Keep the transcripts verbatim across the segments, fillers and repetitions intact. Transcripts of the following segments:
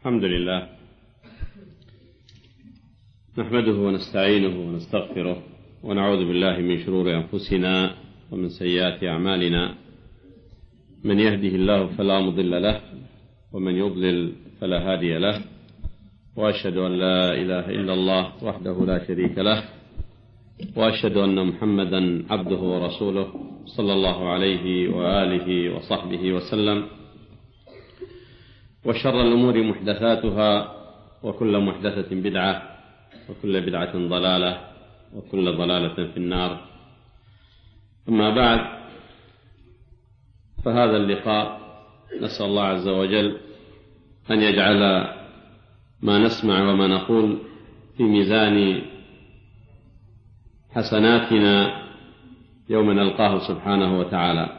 الحمد لله نحمده ونستعينه ونستغفره ونعوذ بالله من شرور أنفسنا ومن سيئات أعمالنا، من يهده الله فلا مضل له ومن يضلل فلا هادي له، وأشهد أن لا إله إلا الله وحده لا شريك له، وأشهد أن محمدا عبده ورسوله صلى الله عليه وآله وصحبه وسلم. وشر الأمور محدثاتها، وكل محدثة بدعة، وكل بدعة ضلالة، وكل ضلالة في النار. أما بعد، فهذا اللقاء نسأل الله عز وجل أن يجعل ما نسمع وما نقول في ميزان حسناتنا يوم نلقاه سبحانه وتعالى.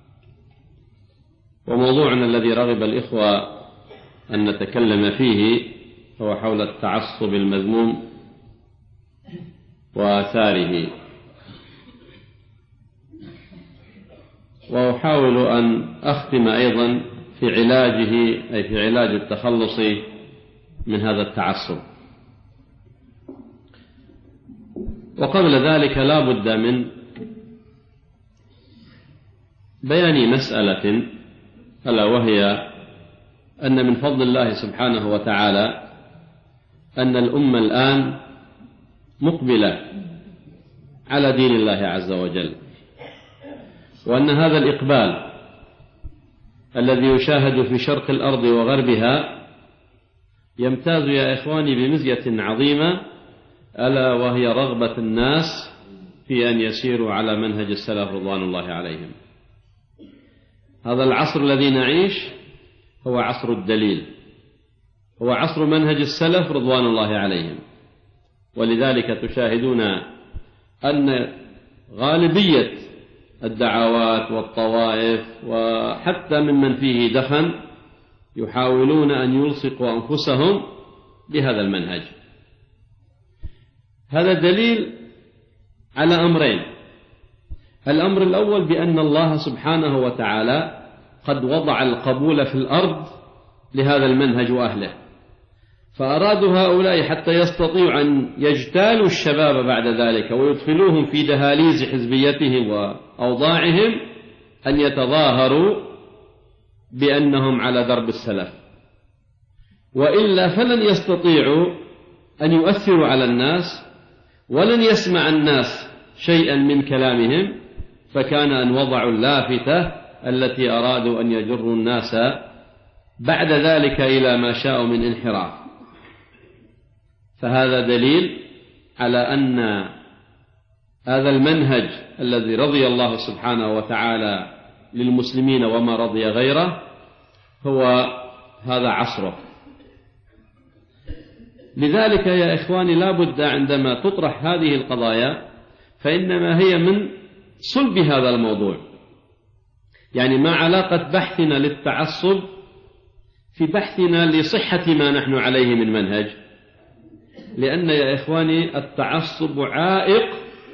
وموضوعنا الذي رغب الإخوة أن نتكلم فيه هو حول التعصب المذموم وآثاره، وأحاول أن أختم أيضا في علاجه، أي في علاج التخلص من هذا التعصب. وقبل ذلك لا بد من بيان مسألة، ألا وهي أن من فضل الله سبحانه وتعالى أن الأمة الآن مقبلة على دين الله عز وجل، وأن هذا الإقبال الذي يشاهد في شرق الأرض وغربها يمتاز يا إخواني بمزية عظيمة، ألا وهي رغبة الناس في أن يسيروا على منهج السلف رضوان الله عليهم. هذا العصر الذي نعيش هو عصر الدليل، هو عصر منهج السلف رضوان الله عليهم. ولذلك تشاهدون أن غالبية الدعوات والطوائف وحتى ممن فيه دخن يحاولون أن يلصقوا أنفسهم بهذا المنهج. هذا دليل على أمرين: الأمر الأول بأن الله سبحانه وتعالى قد وضع القبول في الأرض لهذا المنهج وأهله، فأرادوا هؤلاء حتى يستطيعوا أن يجتالوا الشباب بعد ذلك ويدخلوهم في دهاليز حزبيتهم وأوضاعهم أن يتظاهروا بأنهم على درب السلف، وإلا فلن يستطيعوا أن يؤثروا على الناس، ولن يسمع الناس شيئا من كلامهم، فكان أن وضعوا اللافتة التي أرادوا أن يجروا الناس بعد ذلك إلى ما شاءوا من انحراف. فهذا دليل على أن هذا المنهج الذي رضي الله سبحانه وتعالى للمسلمين وما رضي غيره هو هذا عصره. لذلك يا إخواني لا بد عندما تطرح هذه القضايا فإنما هي من صلب هذا الموضوع. يعني ما علاقة بحثنا للتعصب في بحثنا لصحة ما نحن عليه من منهج؟ لأن يا إخواني التعصب عائق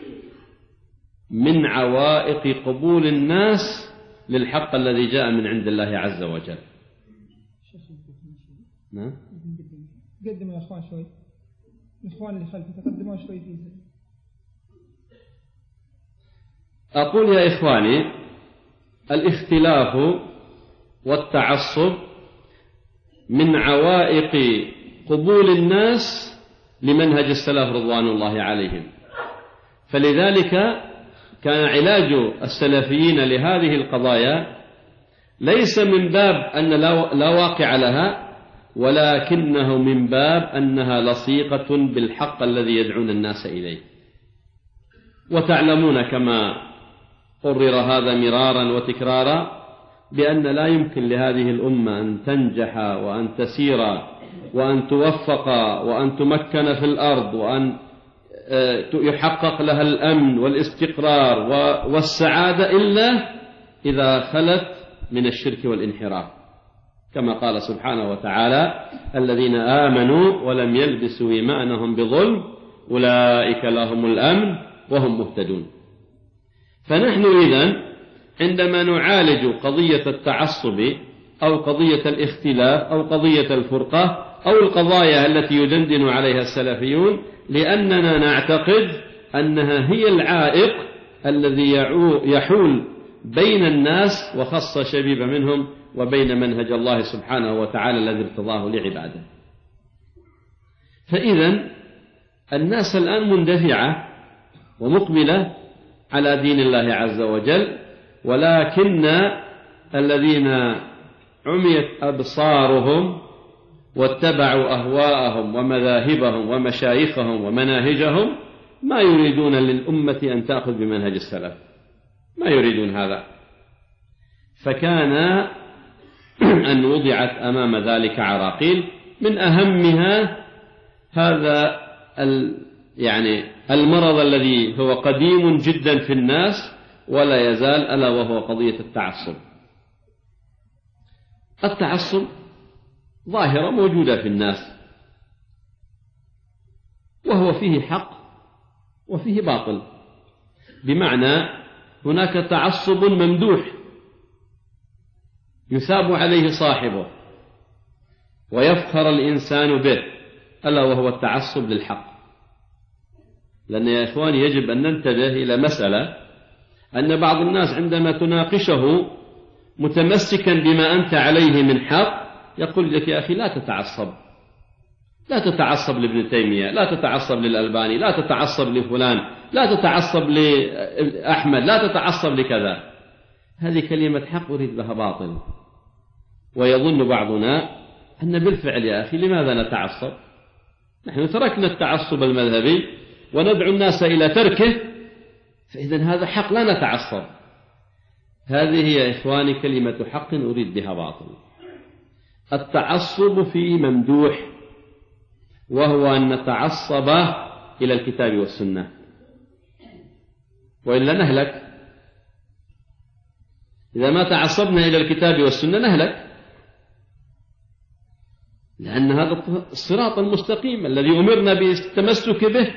من عوائق قبول الناس للحق الذي جاء من عند الله عز وجل. نعم، قدموا يا إخوان شوي، الإخوان اللي خلف تقدموا شوي فيه. أقول يا إخواني الاختلاف والتعصب من عوائق قبول الناس لمنهج السلف رضوان الله عليهم. فلذلك كان علاج السلفيين لهذه القضايا ليس من باب أن لا واقع لها، ولكنه من باب أنها لصيقة بالحق الذي يدعون الناس إليه. وتعلمون كما قرر هذا مرارا وتكرارا بأن لا يمكن لهذه الأمة أن تنجح وأن تسير وأن توفق وأن تمكن في الأرض وأن يحقق لها الأمن والاستقرار والسعادة إلا إذا خلت من الشرك والانحراف، كما قال سبحانه وتعالى: الذين آمنوا ولم يلبسوا إيمانهم بظلم أولئك لهم الأمن وهم مهتدون. فنحن إذن عندما نعالج قضية التعصب أو قضية الاختلاف أو قضية الفرقة أو القضايا التي يدندن عليها السلفيون، لأننا نعتقد أنها هي العائق الذي يحول بين الناس وخاصة شبيبة منهم وبين منهج الله سبحانه وتعالى الذي ارتضاه لعباده. فإذا الناس الآن مندفعة ومقبلة على دين الله عز وجل، ولكن الذين عميت أبصارهم واتبعوا أهواءهم ومذاهبهم ومشايخهم ومناهجهم ما يريدون للأمة أن تأخذ بمنهج السلف، ما يريدون هذا. فكان أن وضعت أمام ذلك عراقيل، من أهمها هذا يعني المرض الذي هو قديم جدا في الناس ولا يزال، ألا وهو قضية التعصب. التعصب ظاهرة موجودة في الناس، وهو فيه حق وفيه باطل، بمعنى هناك تعصب ممدوح يثاب عليه صاحبه ويفخر الإنسان به، ألا وهو التعصب للحق. لأن يا إخواني يجب أن ننتبه إلى مسألة، أن بعض الناس عندما تناقشه متمسكا بما أنت عليه من حق يقول لك يا أخي لا تتعصب، لا تتعصب لابن تيمية، لا تتعصب للألباني، لا تتعصب لفلان، لا تتعصب لأحمد، لا تتعصب لكذا. هذه كلمة حق أريد بها باطل. ويظن بعضنا أن بالفعل يا أخي لماذا نتعصب؟ نحن تركنا التعصب المذهبي وندعو الناس إلى تركه، فإذا هذا حق لا نتعصب. هذه يا إخواني كلمة حق أريد بها باطل. التعصب فيه ممدوح، وهو أن نتعصب إلى الكتاب والسنة، وإلا نهلك. إذا ما تعصبنا إلى الكتاب والسنة نهلك، لأن هذا الصراط المستقيم الذي أمرنا بالتمسك به.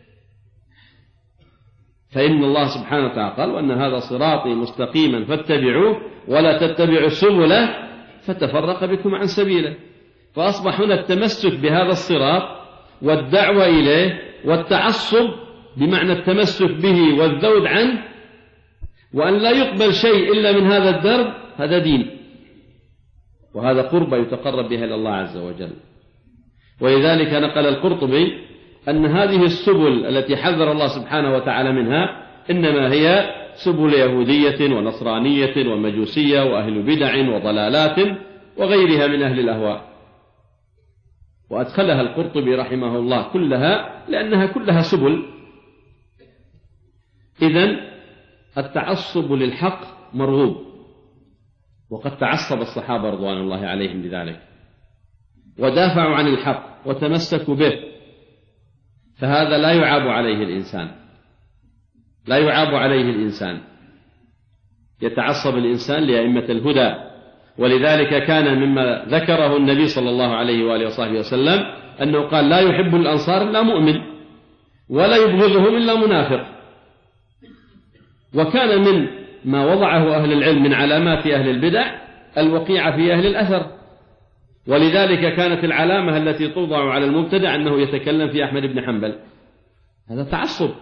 فإن الله سبحانه وتعالى قال وأن هذا صراطي مستقيما فاتبعوه ولا تتبعوا السبل فتفرق بكم عن سبيله. فأصبح هنا التمسك بهذا الصراط والدعوة إليه والتعصب بمعنى التمسك به والذود عنه، وأن لا يقبل شيء إلا من هذا الدرب، هذا دين، وهذا قربة يتقرب بها إلى الله عز وجل. ولذلك نقل القرطبي أن هذه السبل التي حذر الله سبحانه وتعالى منها إنما هي سبل يهودية ونصرانية ومجوسية وأهل بدع وضلالات وغيرها من أهل الأهواء، وأدخلها القرطبي رحمه الله كلها لأنها كلها سبل. إذن التعصب للحق مرغوب، وقد تعصب الصحابة رضوان الله عليهم لذلك ودافعوا عن الحق وتمسكوا به، فهذا لا يعاب عليه الإنسان، لا يعاب عليه الإنسان. يتعصب الإنسان لأئمة الهدى، ولذلك كان مما ذكره النبي صلى الله عليه وآله وصحبه وسلم أنه قال لا يحب الأنصار إلا مؤمن ولا يبغضهم إلا منافق. وكان من ما وضعه أهل العلم من علامات أهل البدع الوقيعة في أهل الأثر، ولذلك كانت العلامة التي توضع على المبتدع أنه يتكلم في أحمد بن حنبل. هذا تعصب،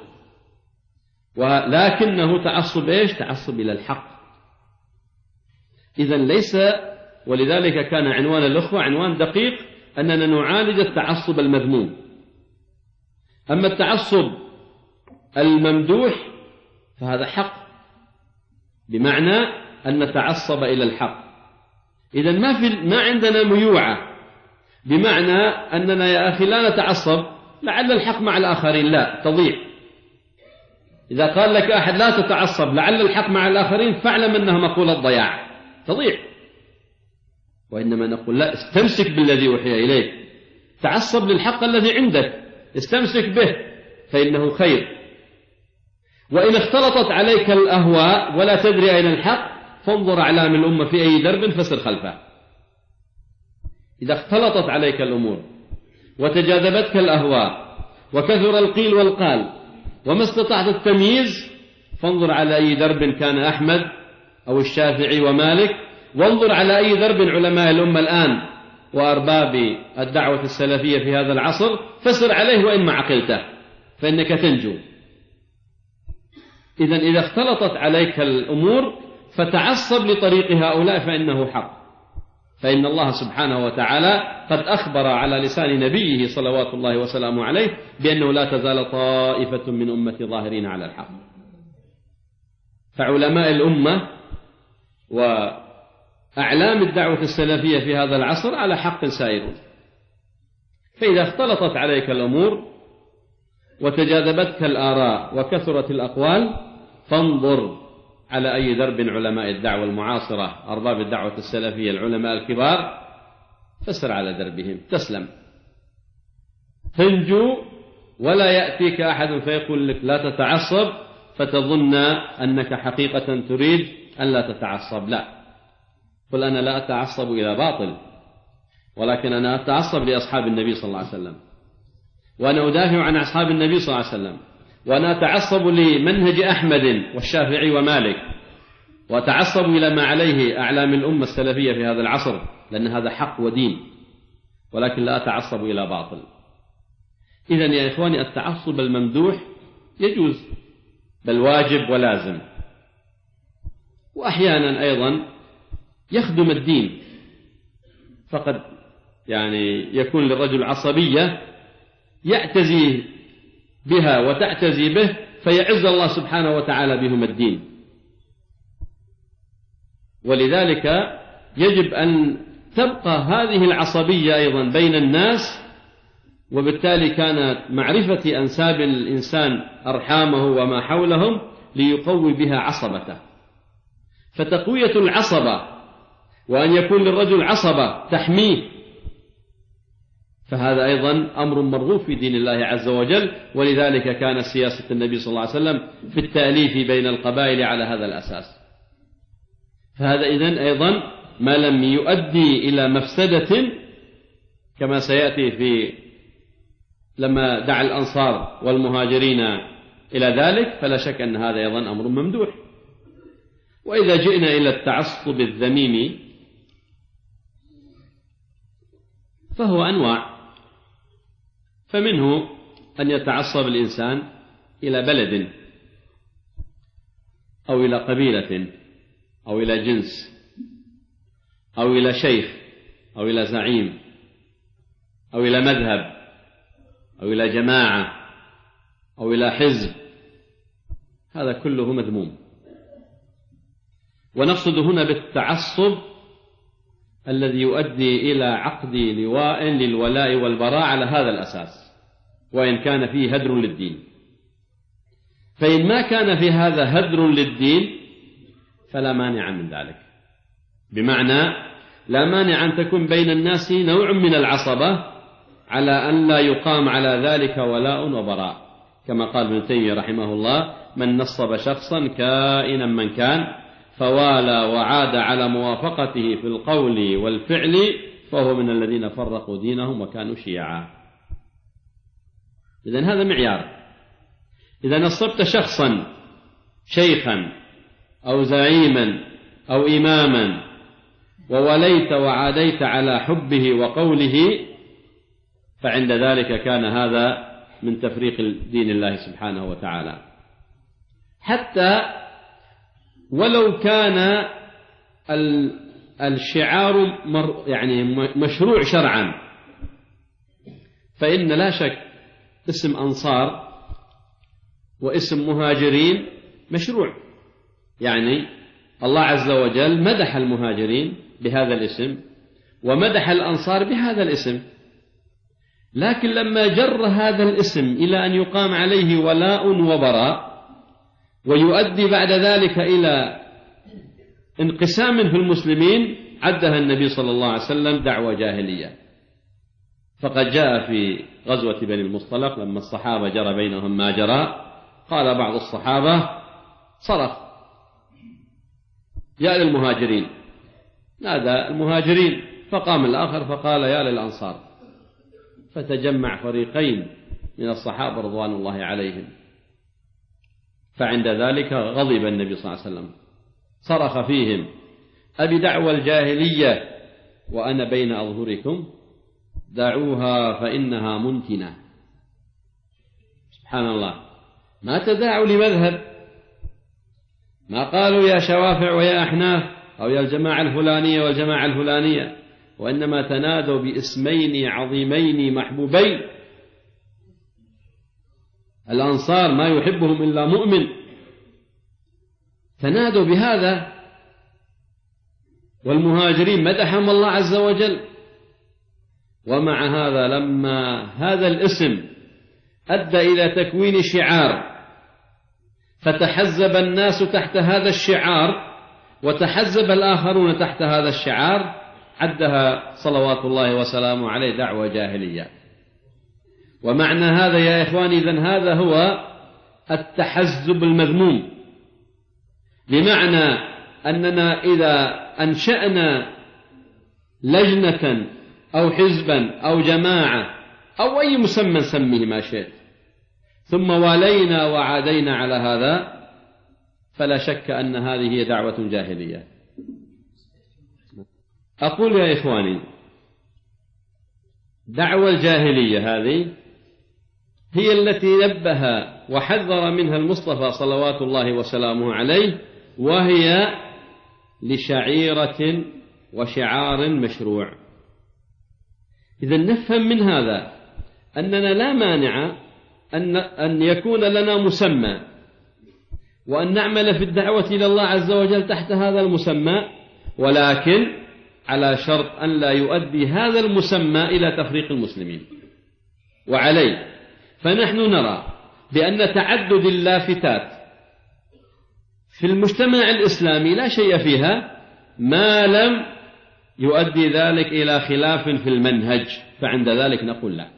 ولكنه تعصب إيش؟ تعصب إلى الحق. إذن ليس، ولذلك كان عنوان الأخوة عنوان دقيق أننا نعالج التعصب المذموم. أما التعصب الممدوح فهذا حق، بمعنى أن نتعصب إلى الحق. إذن ما في ما عندنا ميوعة، بمعنى أننا يا أخي لا نتعصب لعل الحق مع الآخرين، لا، تضيع. إذا قال لك أحد لا تتعصب لعل الحق مع الآخرين فاعلم أنها مقولة ضياع، تضيع. وإنما نقول لا، استمسك بالذي أوحي إليك، تعصب للحق الذي عندك، استمسك به فإنه خير. وإن اختلطت عليك الأهواء ولا تدري أين الحق فانظر أعلام الأمة في أي درب فسر خلفه. إذا اختلطت عليك الأمور وتجاذبتك الأهواء وكثر القيل والقال وما استطعت التمييز فانظر على أي درب كان أحمد أو الشافعي ومالك وانظر على أي درب علماء الأمة الآن وأرباب الدعوة السلفية في هذا العصر، فسر عليه وإما عقلته فإنك تنجو. إذن إذا اختلطت عليك الأمور فتعصب لطريق هؤلاء فإنه حق، فإن الله سبحانه وتعالى قد أخبر على لسان نبيه صلوات الله وسلامه عليه بأنه لا تزال طائفة من أمتي ظاهرين على الحق. فعلماء الأمة وأعلام الدعوة السلفية في هذا العصر على حق سائرون. فإذا اختلطت عليك الأمور وتجاذبتك الآراء وكثرت الأقوال فانظر على أي درب علماء الدعوة المعاصرة أرباب الدعوة السلفية العلماء الكبار، فسر على دربهم تسلم تنجو. ولا يأتيك أحد فيقول لك لا تتعصب فتظن أنك حقيقة تريد أن لا تتعصب. لا، قل أنا لا أتعصب إلى باطل، ولكن أنا أتعصب لأصحاب النبي صلى الله عليه وسلم، وأنا أدافع عن أصحاب النبي صلى الله عليه وسلم، وأنا أتعصب لمنهج أحمد والشافعي ومالك، وأتعصب إلى ما عليه أعلام الأمة السلفية في هذا العصر، لأن هذا حق ودين، ولكن لا أتعصب إلى باطل. إذن يا إخواني التعصب الممدوح يجوز بل واجب ولازم، وأحيانا أيضا يخدم الدين، فقد يعني يكون للرجل عصبية يعتزي بها وتعتزي به فيعز الله سبحانه وتعالى بهم الدين. ولذلك يجب أن تبقى هذه العصبية أيضا بين الناس، وبالتالي كانت معرفة أنساب الإنسان أرحامه وما حولهم ليقوي بها عصبته. فتقوية العصبة وأن يكون للرجل عصبة تحميه، فهذا أيضا أمر مرغوب في دين الله عز وجل. ولذلك كان سياسة النبي صلى الله عليه وسلم في التأليف بين القبائل على هذا الأساس. فهذا إذن أيضا ما لم يؤدي إلى مفسدة كما سيأتي في لما دعا الأنصار والمهاجرين إلى ذلك، فلا شك أن هذا أيضا أمر ممدوح. وإذا جئنا إلى التعصب الذميم فهو أنواع، فمنه أن يتعصب الإنسان إلى بلد أو إلى قبيلة أو إلى جنس أو إلى شيخ أو إلى زعيم أو إلى مذهب أو إلى جماعة أو إلى حزب، هذا كله مذموم. ونقصد هنا بالتعصب الذي يؤدي إلى عقد لواء للولاء والبراء على هذا الأساس، وإن كان فيه هدر للدين. فإن ما كان في هذا هدر للدين فلا مانع من ذلك، بمعنى لا مانع أن تكون بين الناس نوع من العصبة على أن لا يقام على ذلك ولاء وبراء، كما قال ابن تيمية رحمه الله: من نصب شخصا كائنا من كان فوالى وعاد على موافقته في القول والفعل فهو من الذين فرقوا دينهم وكانوا شيعا. إذن هذا معيار. إذا نصبت شخصا شيخا أو زعيما أو إماما ووليت وعاديت على حبه وقوله، فعند ذلك كان هذا من تفريق دين الله سبحانه وتعالى. حتى ولو كان الشعار يعني مشروع شرعا، فإن لا شك اسم أنصار واسم مهاجرين مشروع، يعني الله عز وجل مدح المهاجرين بهذا الاسم ومدح الأنصار بهذا الاسم، لكن لما جر هذا الاسم إلى أن يقام عليه ولاء وبراء ويؤدي بعد ذلك إلى انقسام في المسلمين، عدها النبي صلى الله عليه وسلم دعوة جاهلية. فقد جاء في غزوة بني المصطلق لما الصحابة جرى بينهم ما جرى، قال بعض الصحابة صرخ: يا للمهاجرين، نادى المهاجرين، فقام الآخر فقال: يا للأنصار. فتجمع فريقين من الصحابة رضوان الله عليهم، فعند ذلك غضب النبي صلى الله عليه وسلم، صرخ فيهم: أبي دعوى الجاهلية وأنا بين أظهركم دعوها فإنها منتنة. سبحان الله، ما تداعوا لمذهب، ما قالوا يا شوافع ويا أحناف أو يا الجماعة الفلانية والجماعة الفلانية، وإنما تنادوا باسمين عظيمين محبوبين. الأنصار ما يحبهم إلا مؤمن، تنادوا بهذا، والمهاجرين مدحهم الله عز وجل. ومع هذا لما هذا الاسم أدى إلى تكوين شعار فتحزب الناس تحت هذا الشعار وتحزب الآخرون تحت هذا الشعار، عدها صلوات الله وسلامه عليه دعوة جاهلية. ومعنى هذا يا إخواني إذن هذا هو التحزب المذموم، بمعنى أننا إذا أنشأنا لجنة أو حزبا أو جماعة أو أي مسمى سميه ما شئت ثم والينا وعادينا على هذا، فلا شك أن هذه هي دعوة جاهلية. أقول يا إخواني دعوة الجاهلية هذه هي التي نبه وحذر منها المصطفى صلوات الله وسلامه عليه، وهي لشعيرة وشعار مشروع. إذا نفهم من هذا أننا لا مانع أن أن يكون لنا مسمى وأن نعمل في الدعوة إلى الله عز وجل تحت هذا المسمى، ولكن على شرط أن لا يؤدي هذا المسمى إلى تفريق المسلمين. وعليه فنحن نرى بأن تعدد اللافتات في المجتمع الإسلامي لا شيء فيها ما لم يؤدي ذلك إلى خلاف في المنهج، فعند ذلك نقول لا.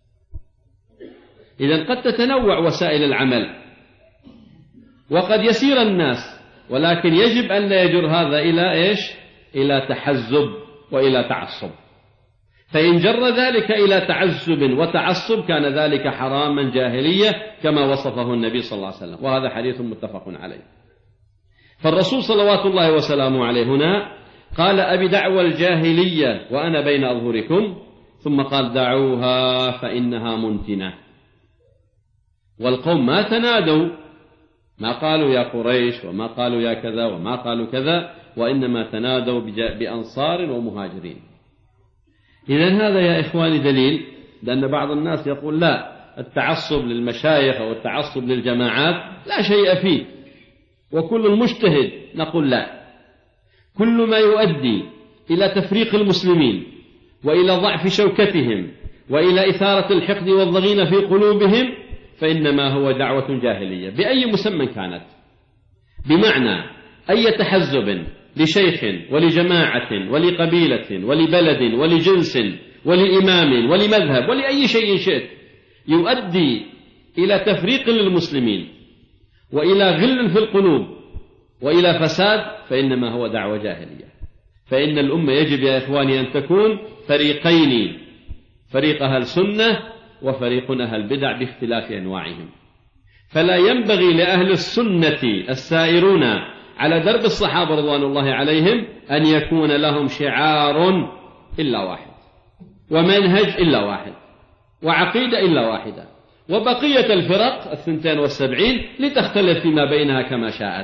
إذن قد تتنوع وسائل العمل وقد يسير الناس، ولكن يجب أن لا يجر هذا إلى إيش؟ إلى تحزب وإلى تعصب. فإن جر ذلك إلى تعزب وتعصب كان ذلك حراما جاهلية كما وصفه النبي صلى الله عليه وسلم، وهذا حديث متفق عليه. فالرسول صلوات الله وسلامه عليه هنا قال أبي دعوى الجاهلية وأنا بين أظهركم، ثم قال دعوها فإنها منتنة. والقوم ما تنادوا، ما قالوا يا قريش وما قالوا يا كذا وما قالوا كذا، وإنما تنادوا بأنصار ومهاجرين. إذن هذا يا إخواني دليل، لأن بعض الناس يقول لا، التعصب للمشايخ أو التعصب للجماعات لا شيء فيه وكل المجتهد، نقول لا، كل ما يؤدي إلى تفريق المسلمين وإلى ضعف شوكتهم وإلى إثارة الحقد والضغين في قلوبهم فإنما هو دعوة جاهلية بأي مسمى كانت. بمعنى أي تحزب لشيخ ولجماعة ولقبيلة ولبلد ولجنس ولإمام ولمذهب ولأي شيء شئت يؤدي إلى تفريق للمسلمين وإلى غل في القلوب وإلى فساد فإنما هو دعوة جاهلية. فإن الأمة يجب يا إخواني أن تكون فريقين، فريق أهل سنة وفريق أهل بدع باختلاف أنواعهم. فلا ينبغي لأهل السنة السائرون على درب الصحابة رضوان الله عليهم أن يكون لهم شعار إلا واحد، ومنهج إلا واحد، وعقيدة إلا واحدة، وبقية الفرق الثنتين والسبعين لتختلف فيما بينها كما شاءت.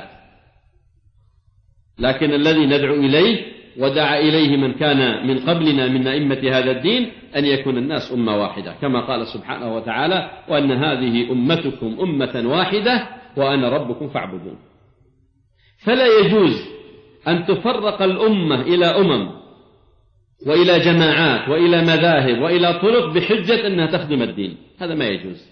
لكن الذي ندعو إليه ودعا إليه من كان من قبلنا من أئمة هذا الدين أن يكون الناس أمة واحدة، كما قال سبحانه وتعالى وأن هذه أمتكم أمة واحدة وأنا ربكم فاعبدون. فلا يجوز أن تفرق الأمة إلى أمم وإلى جماعات وإلى مذاهب وإلى طرق بحجة أنها تخدم الدين، هذا ما يجوز.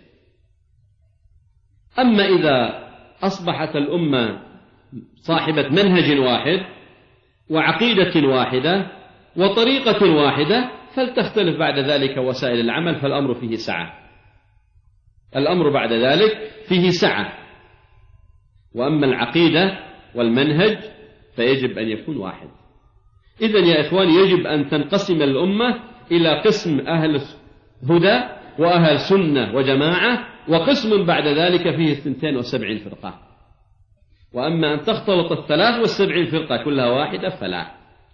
أما إذا أصبحت الأمة صاحبة منهج واحد وعقيدة واحدة وطريقة واحدة فلتختلف بعد ذلك وسائل العمل، فالأمر فيه سعة، الأمر بعد ذلك فيه سعة. وأما العقيدة والمنهج فيجب أن يكون واحد. إذن يا إخواني يجب أن تنقسم الأمة إلى قسم أهل هدى وأهل سنة وجماعة، وقسم بعد ذلك فيه اثنتين وسبعين فرقة. وأما أن تختلط الثلاث والسبعين فرقة كلها واحدة فلا.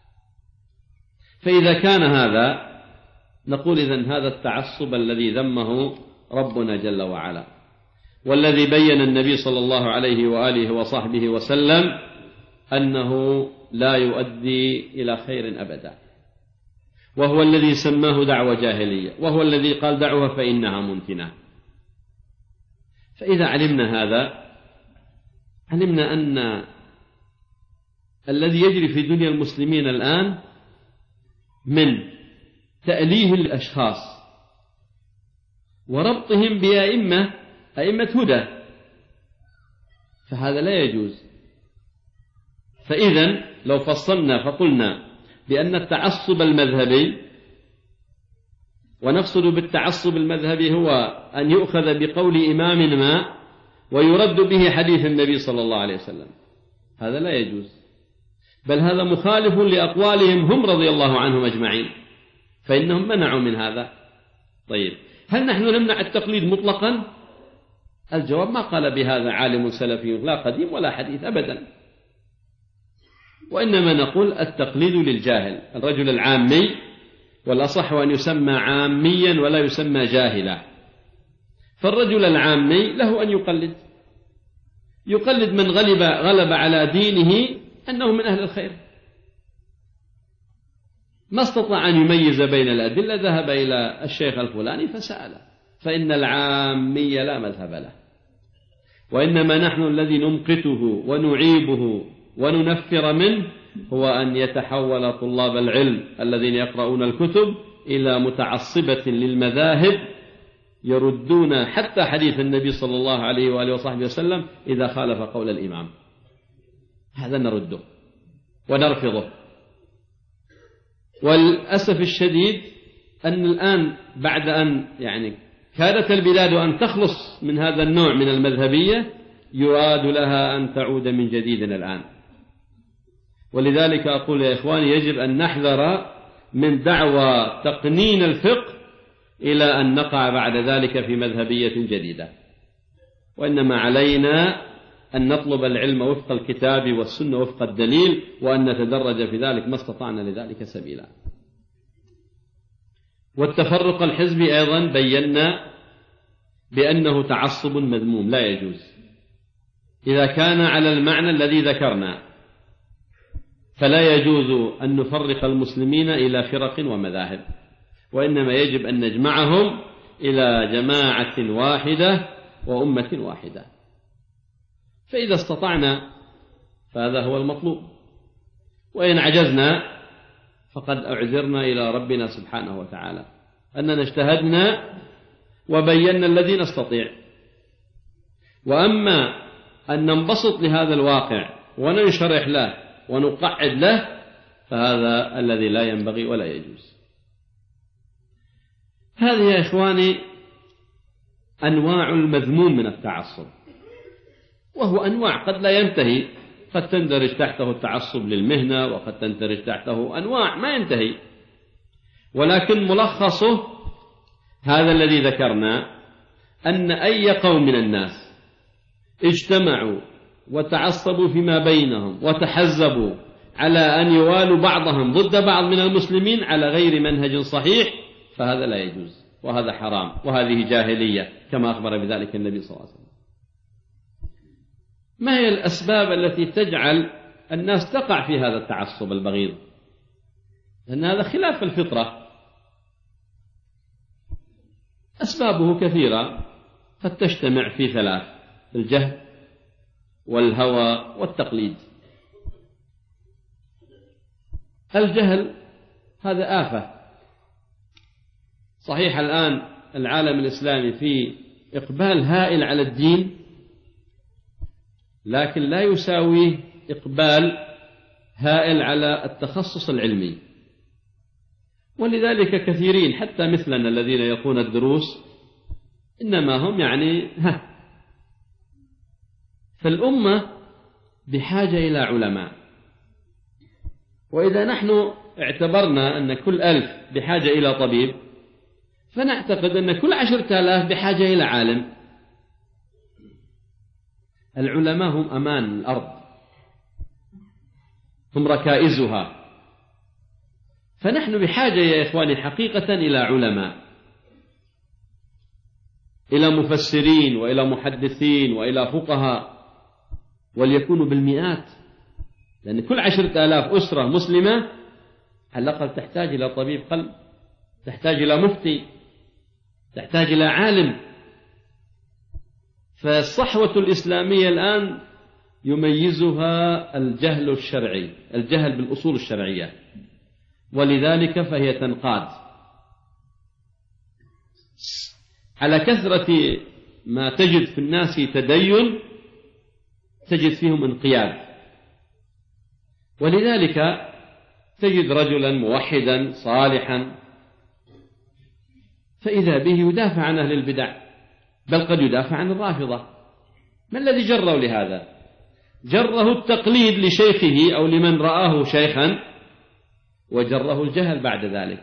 فإذا كان هذا نقول إذن هذا التعصب الذي ذمه ربنا جل وعلا، والذي بين النبي صلى الله عليه وآله وصحبه وسلم أنه لا يؤدي إلى خير أبدا، وهو الذي سماه دعوة جاهلية، وهو الذي قال دعوها فإنها منتنة. فإذا علمنا هذا علمنا أن الذي يجري في دنيا المسلمين الآن من تأليه الأشخاص وربطهم بأئمة أئمة هدى، فهذا لا يجوز. فإذن لو فصلنا فقلنا بأن التعصب المذهبي، ونقصد بالتعصب المذهبي هو أن يؤخذ بقول إمام ما ويرد به حديث النبي صلى الله عليه وسلم، هذا لا يجوز، بل هذا مخالف لأقوالهم هم رضي الله عنهم أجمعين، فإنهم منعوا من هذا. طيب، هل نحن نمنع التقليد مطلقا؟ الجواب ما قال بهذا عالم سلفي لا قديم ولا حديث أبدا، وإنما نقول التقليد للجاهل، الرجل العامي، والأصح أن يسمى عاميا ولا يسمى جاهلا. فالرجل العامي له أن يقلد يقلد من غلب غلب على دينه أنه من أهل الخير، ما استطاع أن يميز بين الأدلة ذهب إلى الشيخ الفلاني فسأله، فإن العامي لا مذهب له. وإنما نحن الذي نمقته ونعيبه وننفر منه هو أن يتحول طلاب العلم الذين يقرؤون الكتب إلى متعصبة للمذاهب، يردون حتى حديث النبي صلى الله عليه وآله وصحبه وسلم إذا خالف قول الإمام، هذا نرده ونرفضه. والأسف الشديد أن الآن بعد أن يعني كادت البلاد أن تخلص من هذا النوع من المذهبية يراد لها أن تعود من جديد الآن. ولذلك أقول يا إخواني يجب أن نحذر من دعوى تقنين الفقه إلى أن نقع بعد ذلك في مذهبية جديدة، وإنما علينا أن نطلب العلم وفق الكتاب والسنة وفق الدليل، وأن نتدرج في ذلك ما استطعنا لذلك سبيلا. والتفرق الحزبي أيضا بينا بأنه تعصب مذموم لا يجوز إذا كان على المعنى الذي ذكرنا، فلا يجوز أن نفرق المسلمين إلى فرق ومذاهب، وإنما يجب أن نجمعهم إلى جماعة واحدة وأمة واحدة. فإذا استطعنا فهذا هو المطلوب، وإن عجزنا فقد أعذرنا إلى ربنا سبحانه وتعالى أننا اجتهدنا وبينا الذي نستطيع. وأما أن ننبسط لهذا الواقع وننشرح له ونقعد له فهذا الذي لا ينبغي ولا يجوز. هذه يا إخواني أنواع المذموم من التعصب، وهو أنواع قد لا ينتهي، قد تندرج تحته التعصب للمهنة، وقد تندرج تحته أنواع ما ينتهي، ولكن ملخصه هذا الذي ذكرنا، أن أي قوم من الناس اجتمعوا وتعصبوا فيما بينهم وتحزبوا على أن يوالوا بعضهم ضد بعض من المسلمين على غير منهج صحيح فهذا لا يجوز، وهذا حرام، وهذه جاهلية كما أخبر بذلك النبي صلى الله عليه وسلم. ما هي الأسباب التي تجعل الناس تقع في هذا التعصب البغيض؟ لأن هذا خلاف الفطرة. أسبابه كثيرة قد تجتمع في ثلاث: الجهل والهوى والتقليد. الجهل هذا آفة، صحيح الآن العالم الإسلامي في إقبال هائل على الدين، لكن لا يساوي إقبال هائل على التخصص العلمي. ولذلك كثيرين حتى مثلنا الذين يقون الدروس إنما هم يعني ها. فالأمة بحاجة إلى علماء، وإذا نحن اعتبرنا أن كل ألف بحاجة إلى طبيب فنعتقد أن كل عشرة آلاف بحاجة إلى عالم. العلماء هم أمان الأرض، هم ركائزها، فنحن بحاجة يا إخواني حقيقة إلى علماء، إلى مفسرين وإلى محدثين وإلى فقهاء، وليكونوا بالمئات، لأن كل عشرة آلاف أسرة مسلمة على الأقل تحتاج إلى طبيب قلب، تحتاج إلى مفتي، تحتاج إلى عالم. فالصحوة الإسلامية الآن يميزها الجهل الشرعي، الجهل بالأصول الشرعية، ولذلك فهي تنقاد على كثرة ما تجد في الناس تدين، تجد فيهم انقياد. ولذلك تجد رجلا موحدا صالحا فإذا به يدافع عن أهل البدع، بل قد يدافع عن الرافضة. ما الذي جره لهذا؟ جره التقليد لشيخه أو لمن رآه شيخا، وجره الجهل بعد ذلك.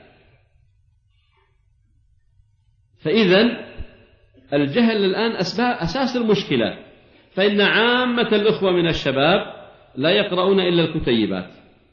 فإذن الجهل الآن أساس المشكلة، فإن عامة الأخوة من الشباب لا يقرؤون إلا الكتيبات،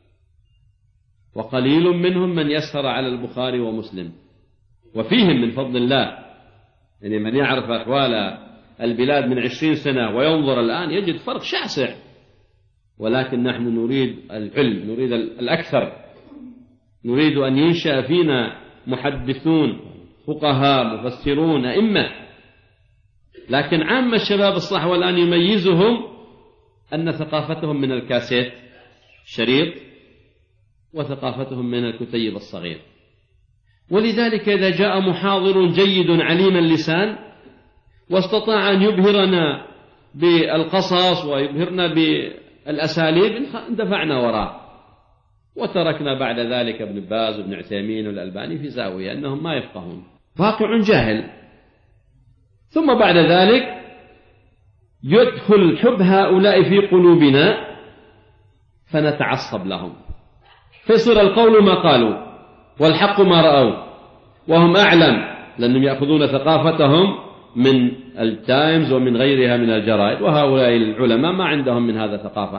وقليل منهم من يسهر على البخاري ومسلم، وفيهم من فضل الله يعني من يعرف أحوال البلاد من عشرين سنة وينظر الآن يجد فرق شاسع. ولكن نحن نريد العلم، نريد الأكثر، نريد أن ينشأ فينا محدثون فقهاء مفسرون أئمة. لكن عام الشباب الصحوة الآن يميزهم أن ثقافتهم من الكاسيت الشريط، وثقافتهم من الكتيب الصغير. ولذلك إذا جاء محاضر جيد عليم اللسان واستطاع أن يبهرنا بالقصص ويبهرنا بالأساليب اندفعنا وراء، وتركنا بعد ذلك ابن باز وابن عثيمين والألباني في زاوية أنهم ما يفقهون، واقع جاهل. ثم بعد ذلك يدخل حب هؤلاء في قلوبنا فنتعصب لهم، فيصير القول ما قالوا والحق ما رأوا، وهم أعلم لأنهم يأخذون ثقافتهم من التايمز ومن غيرها من الجرائد، وهؤلاء العلماء ما عندهم من هذا ثقافة.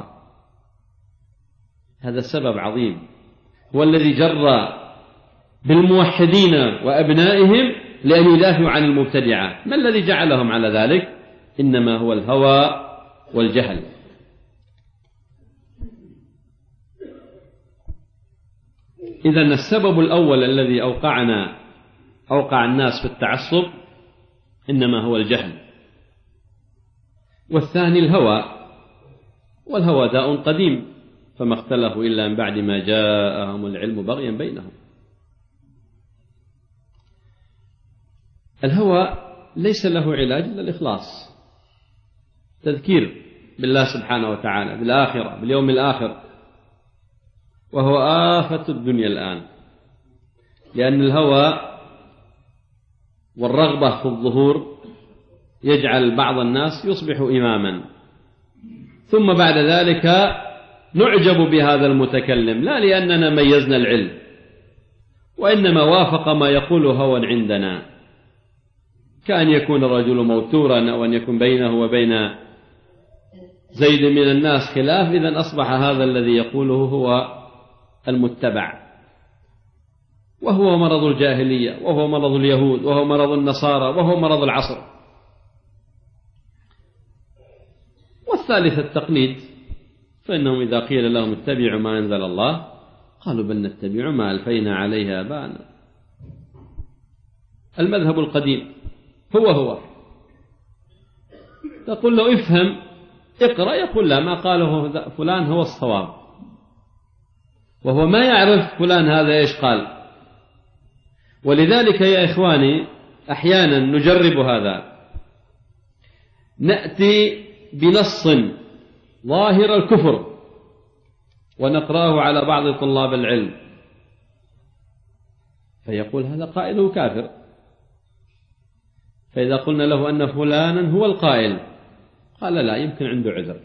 هذا السبب عظيم، هو الذي جر بالموحدين وأبنائهم لأن يدافعوا عن المبتدعة. ما الذي جعلهم على ذلك؟ إنما هو الهوى والجهل. إذن السبب الأول الذي أوقعنا أوقع الناس في التعصب إنما هو الجهل، والثاني الهوى، والهوى داء قديم فما اختلفوا إلا من بعد ما جاءهم العلم بغيا بينهم. الهوى ليس له علاج إلا الإخلاص، تذكير بالله سبحانه وتعالى، بالآخرة، باليوم الآخر، وهو آفة الدنيا الآن، لأن الهوى والرغبة في الظهور يجعل بعض الناس يصبح إماما، ثم بعد ذلك نعجب بهذا المتكلم لا لأننا ميزنا العلم، وإنما وافق ما يقول هوى عندنا، كأن يكون الرجل موتورا أو أن يكون بينه وبين زيد من الناس خلاف، إذن أصبح هذا الذي يقوله هو المتبع، وهو مرض الجاهلية، وهو مرض اليهود، وهو مرض النصارى، وهو مرض العصر. والثالث التقليد، فإنهم إذا قيل لهم اتبعوا ما أنزل الله قالوا بل نتبع ما ألفينا عليه آباءنا. المذهب القديم هو هو، تقول له افهم اقرأ يقول لا، ما قاله فلان هو الصواب، وهو ما يعرف فلان هذا إيش قال. ولذلك يا إخواني أحيانا نجرب هذا، نأتي بنص ظاهر الكفر ونقرأه على بعض طلاب العلم فيقول هذا قائله كافر، فإذا قلنا له أن فلانا هو القائل قال لا، يمكن عنده عذر.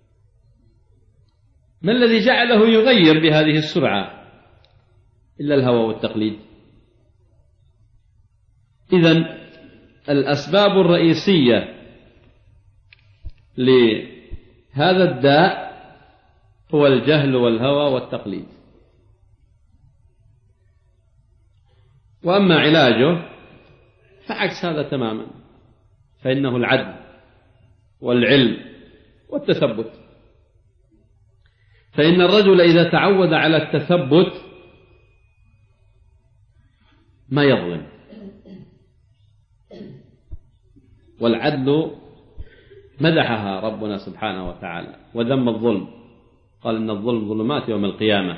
ما الذي جعله يغير بهذه السرعة؟ إلا الهوى والتقليد. إذن الأسباب الرئيسية لهذا الداء هو الجهل والهوى والتقليد. وأما علاجه فعكس هذا تماما، فإنه العدل والعلم والتثبت. فإن الرجل إذا تعود على التثبت ما يظلم. والعدل مدحها ربنا سبحانه وتعالى وذم الظلم، قال إن الظلم ظلمات يوم القيامة.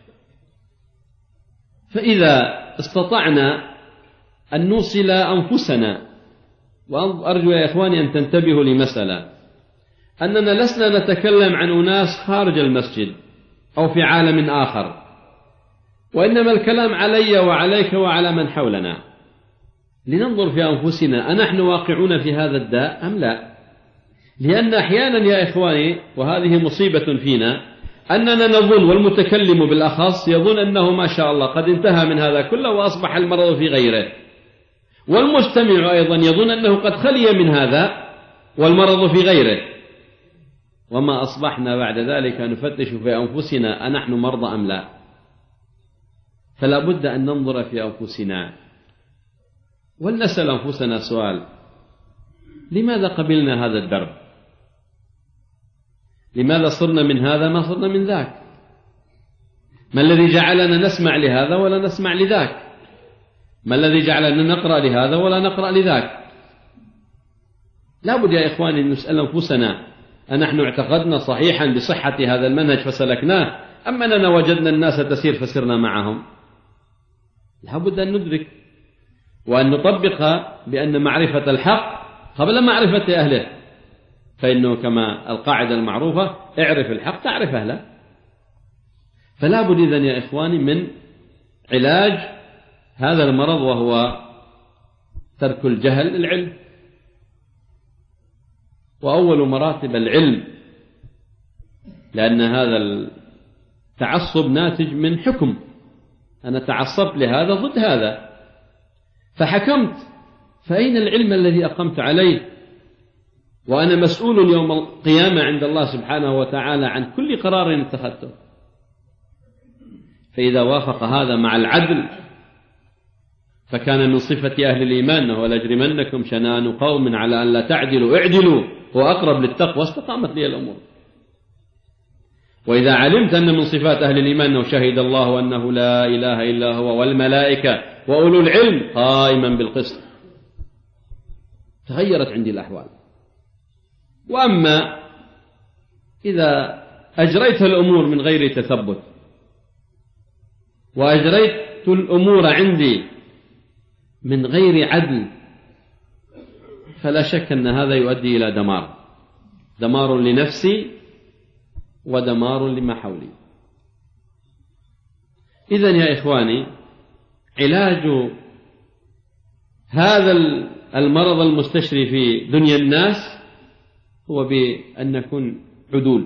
فإذا استطعنا أن نوصل أنفسنا، وأرجو يا إخواني أن تنتبهوا لمسألة، أننا لسنا نتكلم عن أناس خارج المسجد أو في عالم آخر، وإنما الكلام علي وعليك وعلى من حولنا، لننظر في أنفسنا أنحن واقعون في هذا الداء أم لا. لأن أحيانا يا إخواني، وهذه مصيبة فينا، أننا نظن، والمتكلم بالأخص يظن أنه ما شاء الله قد انتهى من هذا كله وأصبح المرض في غيره، والمستمع أيضا يظن أنه قد خلي من هذا والمرض في غيره، وما أصبحنا بعد ذلك نفتش في أنفسنا أنحن مرضى أم لا. فلا بد أن ننظر في أنفسنا ولنسأل أنفسنا سؤال: لماذا قبلنا هذا الدرب؟ لماذا صرنا من هذا ما صرنا من ذاك؟ ما الذي جعلنا نسمع لهذا ولا نسمع لذاك؟ ما الذي جعلنا نقرأ لهذا ولا نقرأ لذاك؟ لا بد يا إخواني أن نسأل أنفسنا: أنحن اعتقدنا صحيحا بصحة هذا المنهج فسلكناه، أم أننا وجدنا الناس تسير فسرنا معهم؟ لا بد أن ندرك وأن نطبقها بأن معرفة الحق قبل معرفة أهله، فإنه كما القاعدة المعروفة: اعرف الحق تعرف أهله. فلا بد إذن يا إخواني من علاج هذا المرض، وهو ترك الجهل العلم. وأول مراتب العلم، لأن هذا التعصب ناتج من حكم، أنا تعصبت لهذا ضد هذا فحكمت، فأين العلم الذي أقمت عليه؟ وأنا مسؤول يوم القيامة عند الله سبحانه وتعالى عن كل قرار اتخذته. فإذا وافق هذا مع العدل، فكان من صفة أهل الإيمان: وليجرمنكم شنآن قوم على أن لا تعدلوا اعدلوا هو أقرب للتقوى، استقامت لي الأمور. وإذا علمت أن من صفات أهل الإيمان أنه شهد الله أنه لا إله إلا هو والملائكة وأولو العلم قائما بالقسط، تغيرت عندي الأحوال. وأما إذا أجريت الأمور من غير تثبت، وأجريت الأمور عندي من غير عدل، فلا شك أن هذا يؤدي إلى دمار، دمار لنفسي ودمار لما حولي. إذن يا إخواني، علاج هذا المرض المستشري في دنيا الناس هو بأن نكون عدول.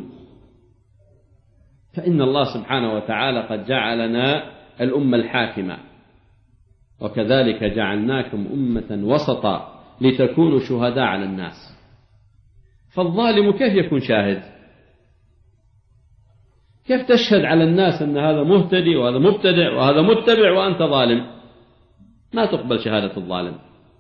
فإن الله سبحانه وتعالى قد جعلنا الأمة الحاكمة، وكذلك جعلناكم أمة وسطا لتكونوا شهداء على الناس. فالظالم كيف يكون شاهد؟ كيف تشهد على الناس أن هذا مهتدي وهذا مبتدع وهذا متبع وأنت ظالم؟ ما تقبل شهادة الظالم.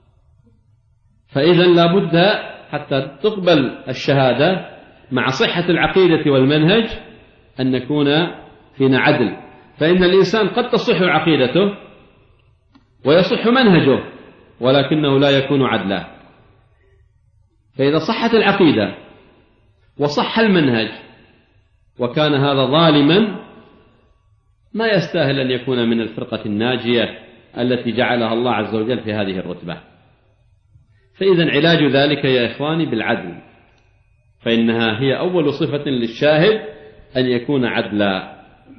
فإذا لا بد حتى تقبل الشهادة مع صحة العقيدة والمنهج أن نكون فينا عدل. فإن الإنسان قد تصح عقيدته ويصح منهجه، ولكنه لا يكون عدلا. فإذا صحت العقيدة وصح المنهج وكان هذا ظالما، ما يستاهل أن يكون من الفرقة الناجية التي جعلها الله عز وجل في هذه الرتبة. فإذا علاج ذلك يا إخواني بالعدل، فإنها هي أول صفة للشاهد أن يكون عدلا.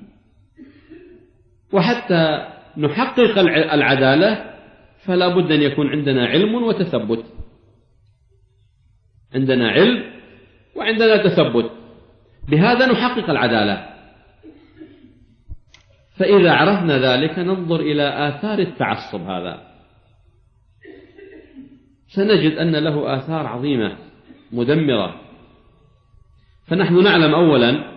وحتى نحقق العدالة فلا بد أن يكون عندنا علم وتثبت، عندنا علم وعندنا تثبت، بهذا نحقق العدالة. فإذا عرفنا ذلك ننظر إلى آثار التعصب هذا، سنجد أن له آثار عظيمة مدمرة فنحن نعلم أولا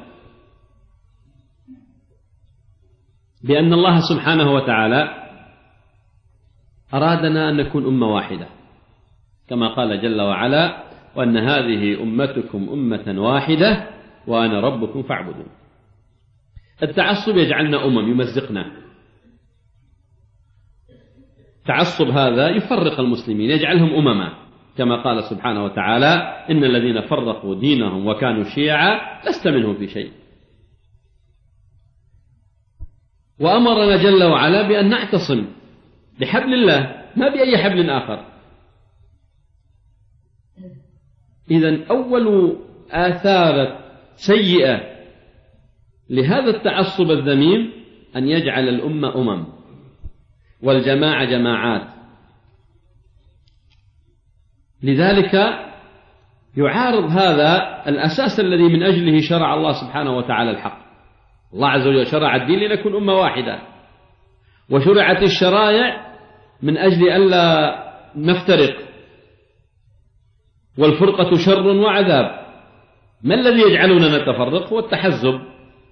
بأن الله سبحانه وتعالى أرادنا أن نكون أمة واحدة، كما قال جل وعلا: وأن هذه أمتكم أمة واحدة وأنا ربكم فاعبدون. التعصب يجعلنا أمم، يمزقنا. التعصب هذا يفرق المسلمين، يجعلهم أمما، كما قال سبحانه وتعالى: إن الذين فرقوا دينهم وكانوا شيعا لست منهم في شيء. وأمرنا جل وعلا بأن نعتصم بحبل الله، ما بأي حبل آخر. إذن أول آثار سيئة لهذا التعصب الذميم أن يجعل الأمة أمم والجماعة جماعات. لذلك يعارض هذا الأساس الذي من أجله شرع الله سبحانه وتعالى الحق. الله عز وجل شرع الدين لنكون أمة واحدة، وشرعت الشرائع من أجل ألا نفترق، والفرقة شر وعذاب. ما الذي يجعلنا نتفرق؟ هو التحزب،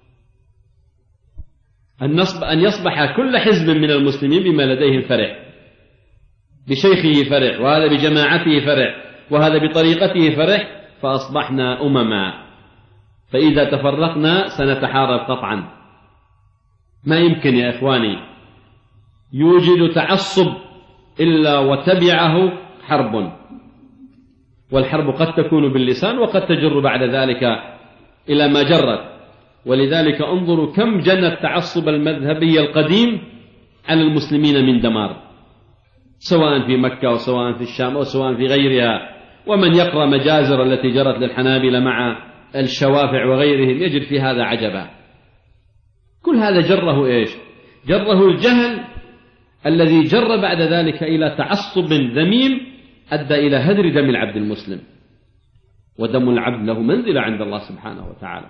أن يصبح كل حزب من المسلمين بما لديهم فرع، بشيخه فرع، وهذا بجماعته فرع، وهذا بطريقته فرع، فأصبحنا أمما. فإذا تفرقنا سنتحارب قطعا. ما يمكن يا إخواني يوجد تعصب إلا وتبعه حرب، والحرب قد تكون باللسان وقد تجر بعد ذلك إلى ما جرت. ولذلك انظروا كم جنى التعصب المذهبي القديم على المسلمين من دمار، سواء في مكة وسواء في الشام وسواء في غيرها. ومن يقرأ مجازر التي جرت للحنابلة مع الشوافع وغيرهم يجد في هذا عجبا. كل هذا جره إيش؟ جره الجهل الذي جر بعد ذلك إلى تعصب ذميم أدى إلى هدر دم العبد المسلم، ودم العبد له منزلة عند الله سبحانه وتعالى.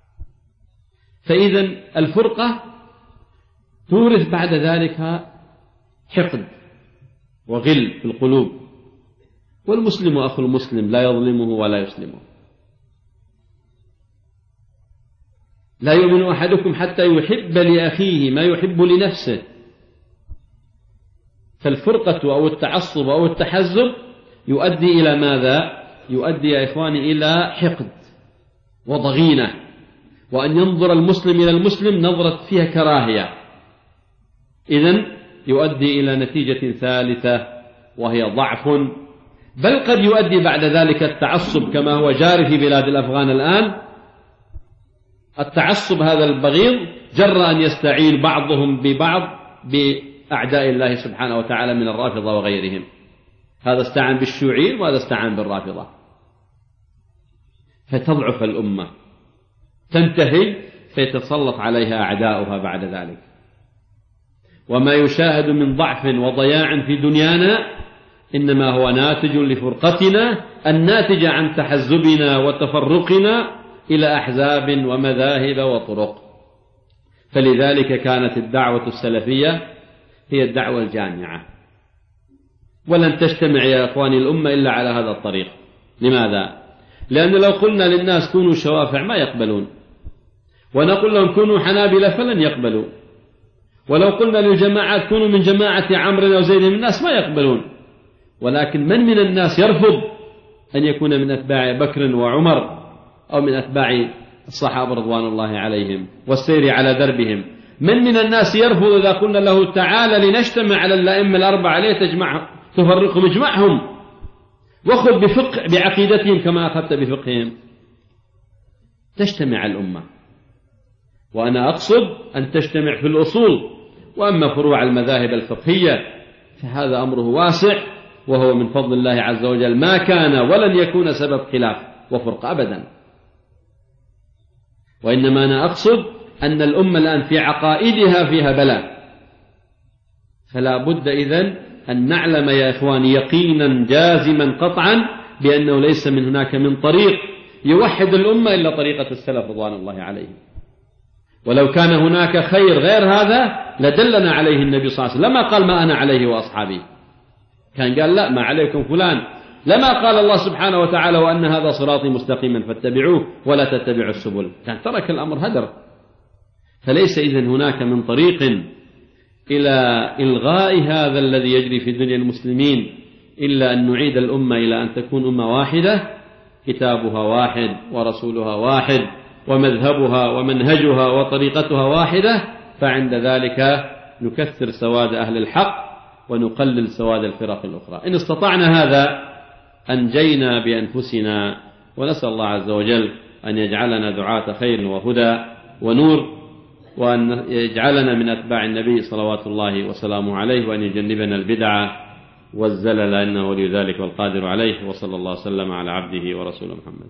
فإذا الفرقة تورث بعد ذلك حقد وغل في القلوب، والمسلم أخو المسلم لا يظلمه ولا يسلمه. لا يؤمن أحدكم حتى يحب لأخيه ما يحب لنفسه. فالفرقة أو التعصب أو التحزب يؤدي إلى ماذا؟ يؤدي يا إخواني إلى حقد وضغينة، وأن ينظر المسلم إلى المسلم نظرة فيها كراهية. إذن يؤدي إلى نتيجة ثالثة وهي ضعف، بل قد يؤدي بعد ذلك التعصب كما هو جاري في بلاد الأفغان الآن. التعصب هذا البغيض جر أن يستعين بعضهم ببعض بأعداء الله سبحانه وتعالى من الرافضة وغيرهم. هذا استعان بالشيوعيين وهذا استعان بالرافضة، فتضعف الأمة، تنتهي، فيتسلط عليها أعداؤها بعد ذلك. وما يشاهد من ضعف وضياع في دنيانا إنما هو ناتج لفرقتنا الناتجة عن تحزبنا وتفرقنا إلى أحزاب ومذاهب وطرق. فلذلك كانت الدعوة السلفية هي الدعوة الجامعة، ولن تجتمع يا أخواني الأمة إلا على هذا الطريق. لماذا؟ لأن لو قلنا للناس كونوا شوافع ما يقبلون، ونقول لهم كونوا حنابلة فلن يقبلوا، ولو قلنا للجماعات كونوا من جماعة عمرو وزيد من الناس ما يقبلون. ولكن من من الناس يرفض أن يكون من أتباع بكر وعمر أو من أتباع الصحابة رضوان الله عليهم والسير على دربهم؟ من من الناس يرفض إذا قلنا له تعالى لنجتمع على الأئمة الأربعة ليه تجمعهم تفرقهم؟ اجمعهم وخذ بفقه بعقيدتهم كما أخذت بفقههم، تجتمع الأمة. وأنا أقصد أن تجتمع في الأصول، وأما فروع المذاهب الفقهية فهذا أمره واسع، وهو من فضل الله عز وجل ما كان ولن يكون سبب خلاف وفرق أبدا. وإنما أنا أقصد أن الأمة الآن في عقائدها فيها بلاء، فلا بد إذن أن نعلم يا إخواني يقينا جازما قطعا بأنه ليس من هناك من طريق يوحد الأمة إلا طريقة السلف رضوان الله عليهم. ولو كان هناك خير غير هذا لدلنا عليه النبي صلى الله عليه وسلم، لما قال ما أنا عليه وأصحابي، كان قال لا ما عليكم فلان لما قال الله سبحانه وتعالى وأن هذا صراطي مستقيما فاتبعوه ولا تتبعوا السبل، كان ترك الأمر هدر. فليس إذن هناك من طريق إلى إلغاء هذا الذي يجري في دنيا المسلمين إلا أن نعيد الأمة إلى أن تكون أمة واحدة، كتابها واحد ورسولها واحد ومذهبها ومنهجها وطريقتها واحدة، فعند ذلك نكثر سواد أهل الحق ونقلل سواد الفرق الأخرى. إن استطعنا هذا أنجينا بأنفسنا، ونسأل الله عز وجل أن يجعلنا دعاة خير وهدى ونور، وأن يجعلنا من أتباع النبي صلوات الله وسلامه عليه، وأن يجنبنا البدعة والزلل إنه ولي ذلك والقادر عليه. وصلى الله وسلم على عبده ورسوله محمد.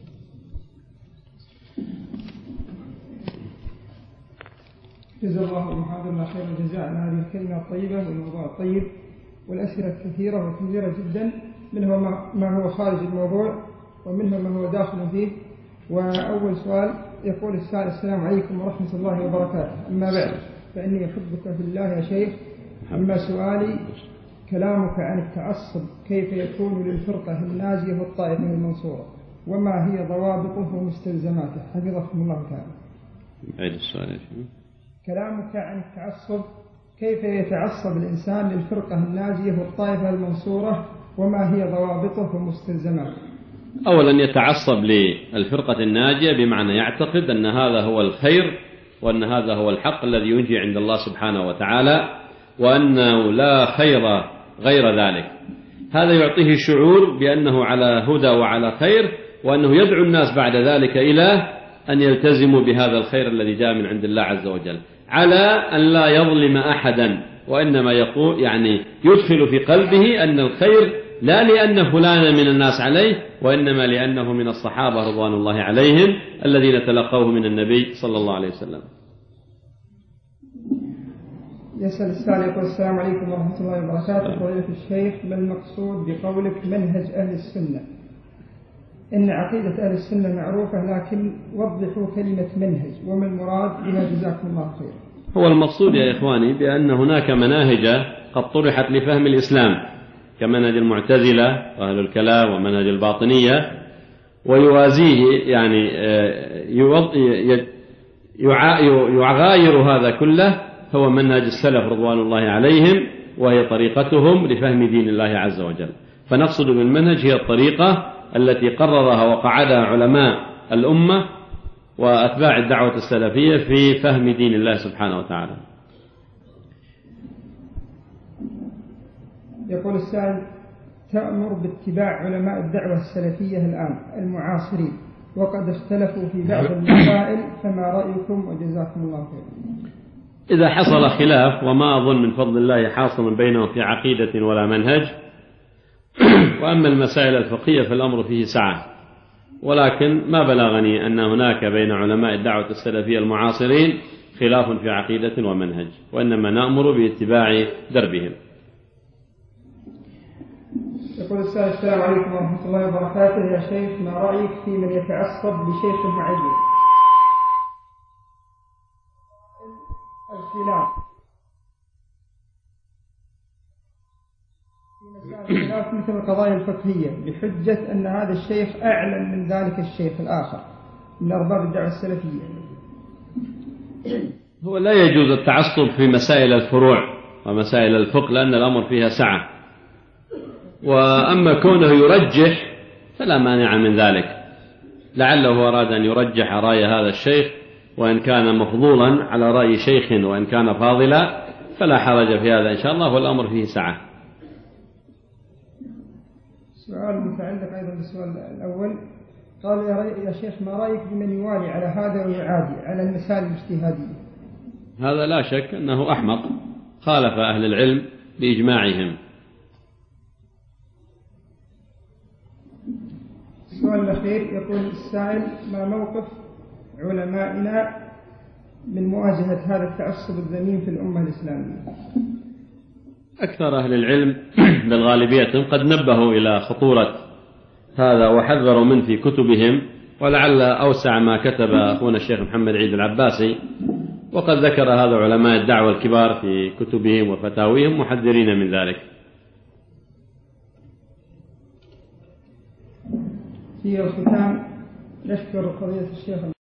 جزا الله محاضرنا خير الجزاء على هذه الكلمة الطيبة والموضوع الطيب والأسئلة الكثيرة وكثيرة جدا، منها ما هو خارج الموضوع ومنها ما هو داخل فيه. وأول سؤال يقول السائل: السلام عليكم ورحمة الله وبركاته، أما بعد فإني أحبك في الله يا شيخ. أما سؤالي: كلامك عن التعصب كيف يكون للفرقة الناجية والطائفة المنصورة، وما هي ضوابطه ومستلزماته، حفظكم الله تعالى. عيد السؤال. كلامك عن التعصب كيف يتعصب الإنسان للفرقة الناجية والطائفة المنصورة، وما هي ضوابطه ومستلزماته؟ أولا يتعصب للفرقة الناجية بمعنى يعتقد أن هذا هو الخير وأن هذا هو الحق الذي ينجي عند الله سبحانه وتعالى، وأنه لا خير غير ذلك. هذا يعطيه شعور بأنه على هدى وعلى خير، وأنه يدعو الناس بعد ذلك إلى أن يلتزموا بهذا الخير الذي جاء من عند الله عز وجل، على أن لا يظلم أحدا، وإنما يقول يعني يدخل في قلبه أن الخير لا لأن فلانا من الناس عليه، وإنما لأنه من الصحابة رضوان الله عليهم الذين تلقوه من النبي صلى الله عليه وسلم. يسأل السائل يقول: السلام عليكم ورحمة الله وبركاته، فضيلة الشيخ، ما المقصود بقولك منهج أهل السنة؟ إن عقيدة أهل السنة معروفة، لكن وضحوا كلمة منهج وما المراد بها، جزاكم الله خير. هو المقصود يا إخواني بأن هناك مناهج قد طرحت لفهم الإسلام، كمنهج المعتزلة وأهل الكلام ومنهج الباطنية، ويوازيه يعني يغاير هذا كله هو منهج السلف رضوان الله عليهم، وهي طريقتهم لفهم دين الله عز وجل. فنقصد بالمنهج هي الطريقة التي قررها وقعدها علماء الأمة وأتباع الدعوة السلفية في فهم دين الله سبحانه وتعالى. يقول السائل: تأمر باتباع علماء الدعوة السلفية الآن المعاصرين، وقد اختلفوا في بعض المسائل، فما رأيكم وجزاكم الله خير؟ إذا حصل خلاف، وما أظن من فضل الله حاصل بينهم في عقيدة ولا منهج، وأما المسائل الفقهية فالأمر فيه سعة، ولكن ما بلغني أن هناك بين علماء الدعوة السلفية المعاصرين خلاف في عقيدة ومنهج، وإنما نأمر باتباع دربهم. يقول السائل: السلام عليكم ورحمة الله وبركاته، يا شيخ، ما رأيك في من يتعصب بشيخ معين؟ الخلاف في مسائل الخلاف مثل القضايا الفقهية بحجة أن هذا الشيخ أعلم من ذلك الشيخ الآخر من أرباب الدعوة السلفية. هو لا يجوز التعصب في مسائل الفروع ومسائل الفقه، لأن الأمر فيها سعة، وأما كونه يرجح فلا مانع من ذلك، لعله أراد أن يرجح رأي هذا الشيخ، وإن كان مفضولا على رأي شيخ وإن كان فاضلا فلا حرج في هذا إن شاء الله، والأمر فيه سعة. سؤال متعلق أيضا بالسؤال الأول، قال: يا شيخ، ما رأيك بمن يوالي على هذا ويعادي على المسائل الاجتهادية؟ هذا لا شك أنه أحمق، خالف أهل العلم بإجماعهم. السؤال الأخير يقول السائل: ما موقف علمائنا من مواجهة هذا التعصب الذميم في الأمة الإسلامية؟ أكثر أهل العلم بالغالبية قد نبهوا إلى خطورة هذا وحذروا منه في كتبهم، ولعل أوسع ما كتب أخونا الشيخ محمد عيد العباسي، وقد ذكر هذا علماء الدعوة الكبار في كتبهم وفتاويهم محذرين من ذلك. في الختام نشكر قضية الشيخ